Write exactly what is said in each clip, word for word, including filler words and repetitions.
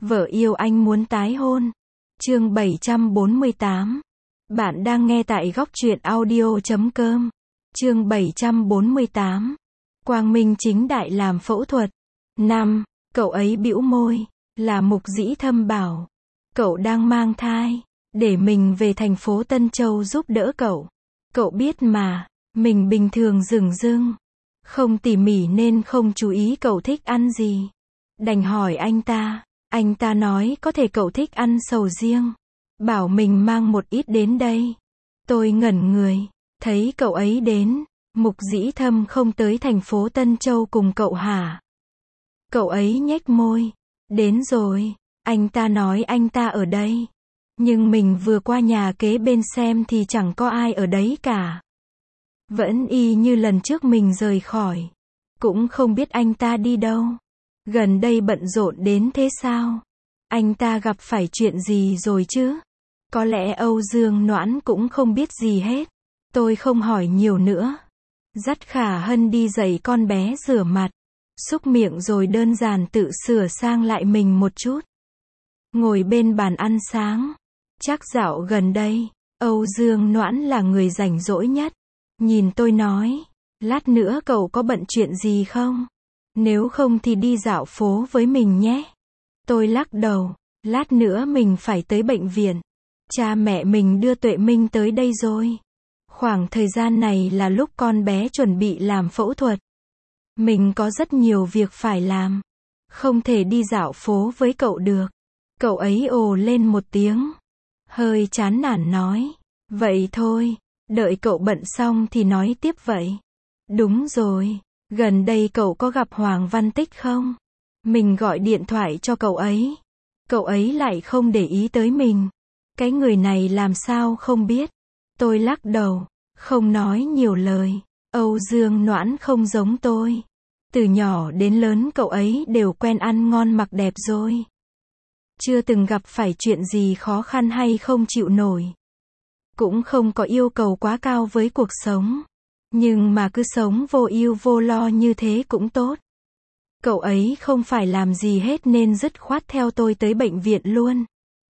Vợ yêu anh muốn tái hôn. Chương bảy trăm bốn mươi tám. Bạn đang nghe tại góc truyện audio chấm com. Chương bảy trăm bốn mươi tám. Quang minh chính đại làm phẫu thuật. Năm. Cậu ấy bĩu môi. Là Mục Dĩ Thâm bảo. Cậu đang mang thai. Để mình về thành phố Tân Châu giúp đỡ cậu. Cậu biết mà, mình bình thường dửng dưng. Không tỉ mỉ nên không chú ý cậu thích ăn gì. Đành hỏi anh ta. Anh ta nói có thể cậu thích ăn sầu riêng. Bảo mình mang một ít đến đây. Tôi ngẩn người. Thấy cậu ấy đến. Mục Dĩ Thâm không tới thành phố Tân Châu cùng cậu hả? Cậu ấy nhếch môi. Đến rồi. Anh ta nói anh ta ở đây. Nhưng mình vừa qua nhà kế bên xem thì chẳng có ai ở đấy cả. Vẫn y như lần trước mình rời khỏi. Cũng không biết anh ta đi đâu. Gần đây bận rộn đến thế sao? Anh ta gặp phải chuyện gì rồi chứ? Có lẽ Âu Dương Noãn cũng không biết gì hết. Tôi không hỏi nhiều nữa. Dắt Khả Hân đi dạy con bé rửa mặt. Xúc miệng rồi đơn giản tự sửa sang lại mình một chút. Ngồi bên bàn ăn sáng. Chắc dạo gần đây, Âu Dương Noãn là người rảnh rỗi nhất. Nhìn tôi nói, lát nữa cậu có bận chuyện gì không? Nếu không thì đi dạo phố với mình nhé. Tôi lắc đầu, lát nữa mình phải tới bệnh viện. Cha mẹ mình đưa Tuệ Minh tới đây rồi. Khoảng thời gian này là lúc con bé chuẩn bị làm phẫu thuật. Mình có rất nhiều việc phải làm. Không thể đi dạo phố với cậu được. Cậu ấy ồ lên một tiếng. Hơi chán nản nói. Vậy thôi, đợi cậu bận xong thì nói tiếp vậy. Đúng rồi, gần đây cậu có gặp Hoàng Văn Tích không? Mình gọi điện thoại cho cậu ấy. Cậu ấy lại không để ý tới mình. Cái người này làm sao không biết. Tôi lắc đầu, không nói nhiều lời. Âu Dương Noãn không giống tôi. Từ nhỏ đến lớn cậu ấy đều quen ăn ngon mặc đẹp rồi. Chưa từng gặp phải chuyện gì khó khăn hay không chịu nổi. Cũng không có yêu cầu quá cao với cuộc sống. Nhưng mà cứ sống vô ưu vô lo như thế cũng tốt. Cậu ấy không phải làm gì hết nên dứt khoát theo tôi tới bệnh viện luôn.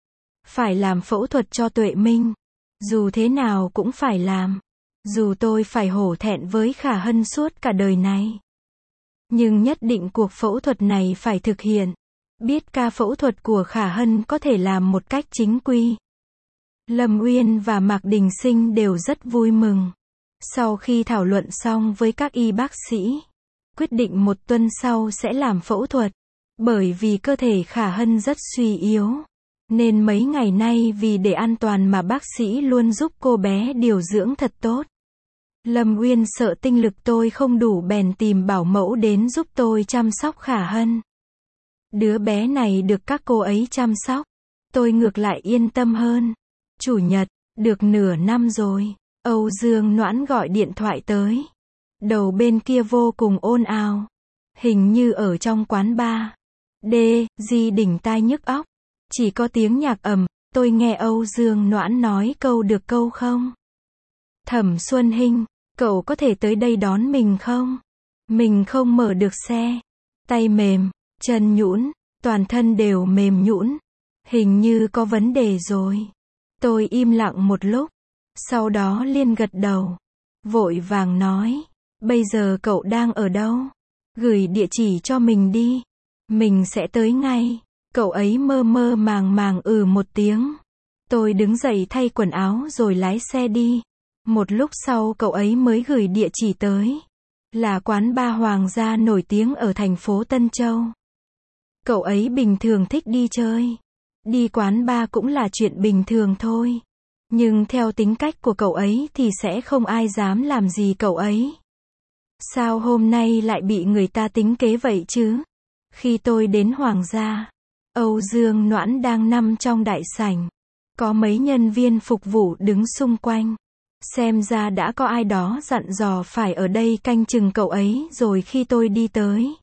Phải làm phẫu thuật cho Tuệ Minh. Dù thế nào cũng phải làm. Dù tôi phải hổ thẹn với Khả Hân suốt cả đời này. Nhưng nhất định cuộc phẫu thuật này phải thực hiện. Biết ca phẫu thuật của Khả Hân có thể làm một cách chính quy. Lâm Uyên và Mạc Đình Sinh đều rất vui mừng. Sau khi thảo luận xong với các y bác sĩ, quyết định một tuần sau sẽ làm phẫu thuật. Bởi vì cơ thể Khả Hân rất suy yếu. Nên mấy ngày nay vì để an toàn mà bác sĩ luôn giúp cô bé điều dưỡng thật tốt. Lâm Uyên sợ tinh lực tôi không đủ bèn tìm bảo mẫu đến giúp tôi chăm sóc Khả Hân. Đứa bé này được các cô ấy chăm sóc. Tôi ngược lại yên tâm hơn. Chủ nhật, được nửa năm rồi. Âu Dương Noãn gọi điện thoại tới. Đầu bên kia vô cùng ồn ào. Hình như ở trong quán bar. Đê, di đỉnh tai nhức óc. Chỉ có tiếng nhạc ầm. Tôi nghe Âu Dương Noãn nói câu được câu không. Thẩm Xuân Hinh, cậu có thể tới đây đón mình không? Mình không mở được xe. Tay mềm, chân nhũn, toàn thân đều mềm nhũn. Hình như có vấn đề rồi. Tôi im lặng một lúc. Sau đó liền gật đầu. Vội vàng nói. Bây giờ cậu đang ở đâu? Gửi địa chỉ cho mình đi. Mình sẽ tới ngay. Cậu ấy mơ mơ màng màng ừ một tiếng. Tôi đứng dậy thay quần áo rồi lái xe đi. Một lúc sau cậu ấy mới gửi địa chỉ tới. Là quán bar Hoàng gia nổi tiếng ở thành phố Tân Châu. Cậu ấy bình thường thích đi chơi. Đi quán bar cũng là chuyện bình thường thôi. Nhưng theo tính cách của cậu ấy thì sẽ không ai dám làm gì cậu ấy. Sao hôm nay lại bị người ta tính kế vậy chứ? Khi tôi đến Hoàng gia, Âu Dương Noãn đang nằm trong đại sảnh. Có mấy nhân viên phục vụ đứng xung quanh. Xem ra đã có ai đó dặn dò phải ở đây canh chừng cậu ấy rồi khi tôi đi tới.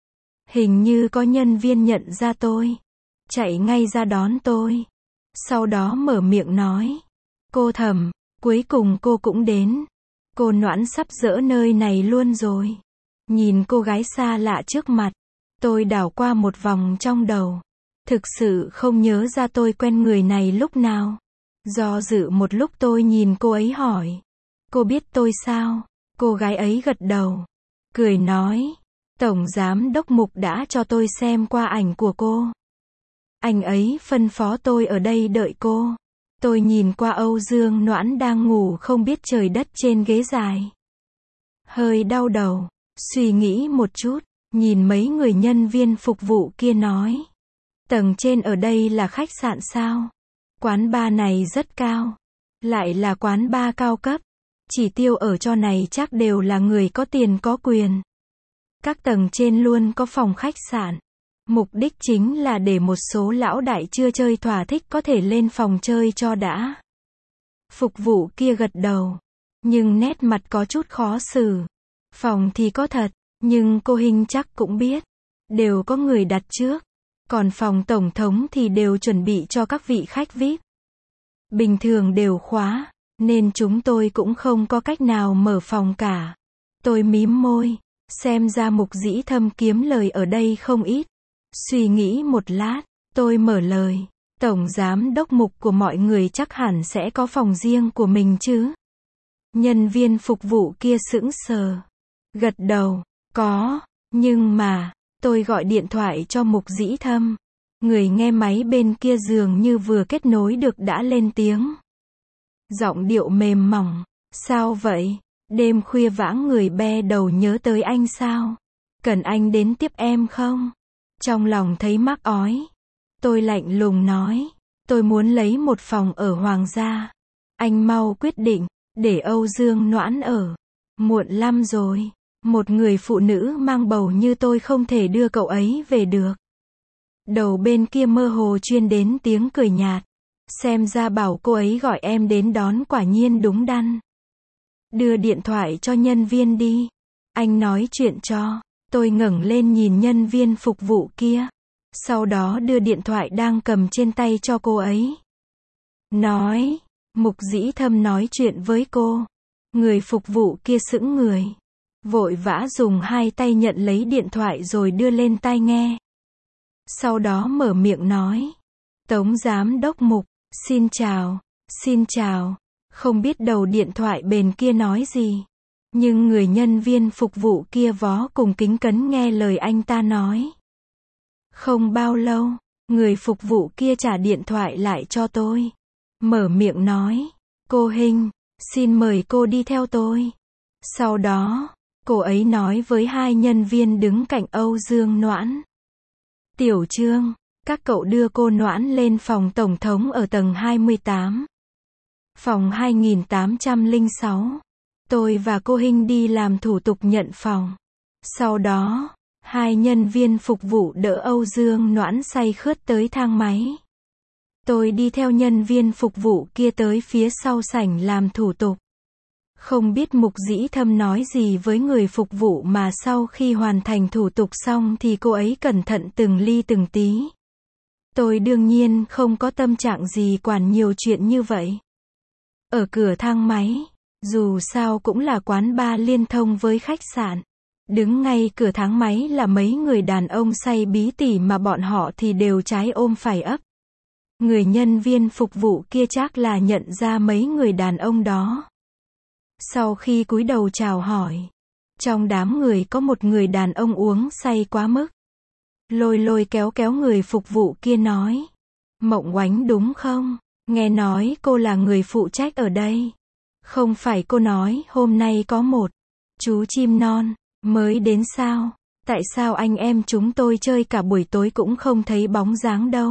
Hình như có nhân viên nhận ra tôi. Chạy ngay ra đón tôi. Sau đó mở miệng nói. Cô Thẩm, cuối cùng cô cũng đến. Cô Noãn sắp dỡ nơi này luôn rồi. Nhìn cô gái xa lạ trước mặt. Tôi đảo qua một vòng trong đầu. Thực sự không nhớ ra tôi quen người này lúc nào. Do dự một lúc tôi nhìn cô ấy hỏi. Cô biết tôi sao? Cô gái ấy gật đầu. Cười nói. Tổng giám đốc Mục đã cho tôi xem qua ảnh của cô. Anh ấy phân phó tôi ở đây đợi cô. Tôi nhìn qua Âu Dương Noãn đang ngủ không biết trời đất trên ghế dài. Hơi đau đầu. Suy nghĩ một chút. Nhìn mấy người nhân viên phục vụ kia nói. Tầng trên ở đây là khách sạn sao? Quán bar này rất cao. Lại là quán bar cao cấp. Chỉ tiêu ở cho này chắc đều là người có tiền có quyền. Các tầng trên luôn có phòng khách sạn. Mục đích chính là để một số lão đại chưa chơi thỏa thích có thể lên phòng chơi cho đã. Phục vụ kia gật đầu. Nhưng nét mặt có chút khó xử. Phòng thì có thật. Nhưng cô Hinh chắc cũng biết. Đều có người đặt trước. Còn phòng tổng thống thì đều chuẩn bị cho các vị khách vi ai pi. Bình thường đều khóa. Nên chúng tôi cũng không có cách nào mở phòng cả. Tôi mím môi. Xem ra Mục Dĩ Thâm kiếm lời ở đây không ít. Suy nghĩ một lát. Tôi mở lời. Tổng giám đốc Mục của mọi người chắc hẳn sẽ có phòng riêng của mình chứ. Nhân viên phục vụ kia sững sờ. Gật đầu. Có. Nhưng mà. Tôi gọi điện thoại cho Mục Dĩ Thâm. Người nghe máy bên kia dường như vừa kết nối được đã lên tiếng. Giọng điệu mềm mỏng. Sao vậy? Đêm khuya vãng người be đầu nhớ tới anh sao? Cần anh đến tiếp em không? Trong lòng thấy mắc ói. Tôi lạnh lùng nói. Tôi muốn lấy một phòng ở Hoàng gia. Anh mau quyết định. Để Âu Dương Noãn ở. Muộn lắm rồi. Một người phụ nữ mang bầu như tôi không thể đưa cậu ấy về được. Đầu bên kia mơ hồ truyền đến tiếng cười nhạt. Xem ra bảo cô ấy gọi em đến đón quả nhiên đúng đắn. Đưa điện thoại cho nhân viên đi. Anh nói chuyện cho. Tôi ngẩng lên nhìn nhân viên phục vụ kia. Sau đó đưa điện thoại đang cầm trên tay cho cô ấy. Nói. Mục Dĩ Thâm nói chuyện với cô. Người phục vụ kia sững người. Vội vã dùng hai tay nhận lấy điện thoại rồi đưa lên tai nghe. Sau đó mở miệng nói. Tống giám đốc Mục, xin chào, xin chào. Không biết đầu điện thoại bên kia nói gì. Nhưng người nhân viên phục vụ kia vó cùng kính cẩn nghe lời anh ta nói. Không bao lâu, người phục vụ kia trả điện thoại lại cho tôi. Mở miệng nói. Cô Hinh, xin mời cô đi theo tôi. Sau đó, cô ấy nói với hai nhân viên đứng cạnh Âu Dương Noãn. Tiểu Trương, các cậu đưa cô Noãn lên phòng tổng thống ở tầng hai mươi tám. Phòng hai nghìn tám trăm lẻ sáu. Tôi và cô Hinh đi làm thủ tục nhận phòng. Sau đó, hai nhân viên phục vụ đỡ Âu Dương Noãn say khướt tới thang máy. Tôi đi theo nhân viên phục vụ kia tới phía sau sảnh làm thủ tục. Không biết Mục Dĩ Thâm nói gì với người phục vụ mà sau khi hoàn thành thủ tục xong thì cô ấy cẩn thận từng ly từng tí. Tôi đương nhiên không có tâm trạng gì quản nhiều chuyện như vậy. Ở cửa thang máy, dù sao cũng là quán bar liên thông với khách sạn. Đứng ngay cửa thang máy là mấy người đàn ông say bí tỉ mà bọn họ thì đều trái ôm phải ấp. Người nhân viên phục vụ kia chắc là nhận ra mấy người đàn ông đó. Sau khi cúi đầu chào hỏi, trong đám người có một người đàn ông uống say quá mức. Lôi lôi kéo kéo người phục vụ kia nói. Mộng Oánh đúng không? Nghe nói cô là người phụ trách ở đây. Không phải cô nói hôm nay có một chú chim non mới đến sao? Tại sao anh em chúng tôi chơi cả buổi tối cũng không thấy bóng dáng đâu?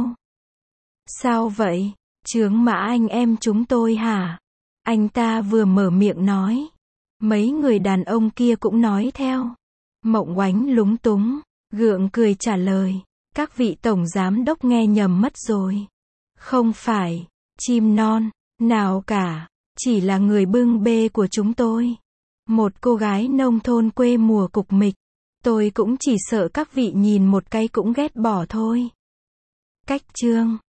Sao vậy? Chướng mã anh em chúng tôi hả? Anh ta vừa mở miệng nói. Mấy người đàn ông kia cũng nói theo. Mộng Oánh lúng túng, gượng cười trả lời. Các vị tổng giám đốc nghe nhầm mất rồi. Không phải chim non nào cả, chỉ là người bưng bê của chúng tôi. Một cô gái nông thôn quê mùa cục mịch. Tôi cũng chỉ sợ các vị nhìn một cái cũng ghét bỏ thôi. Cách chương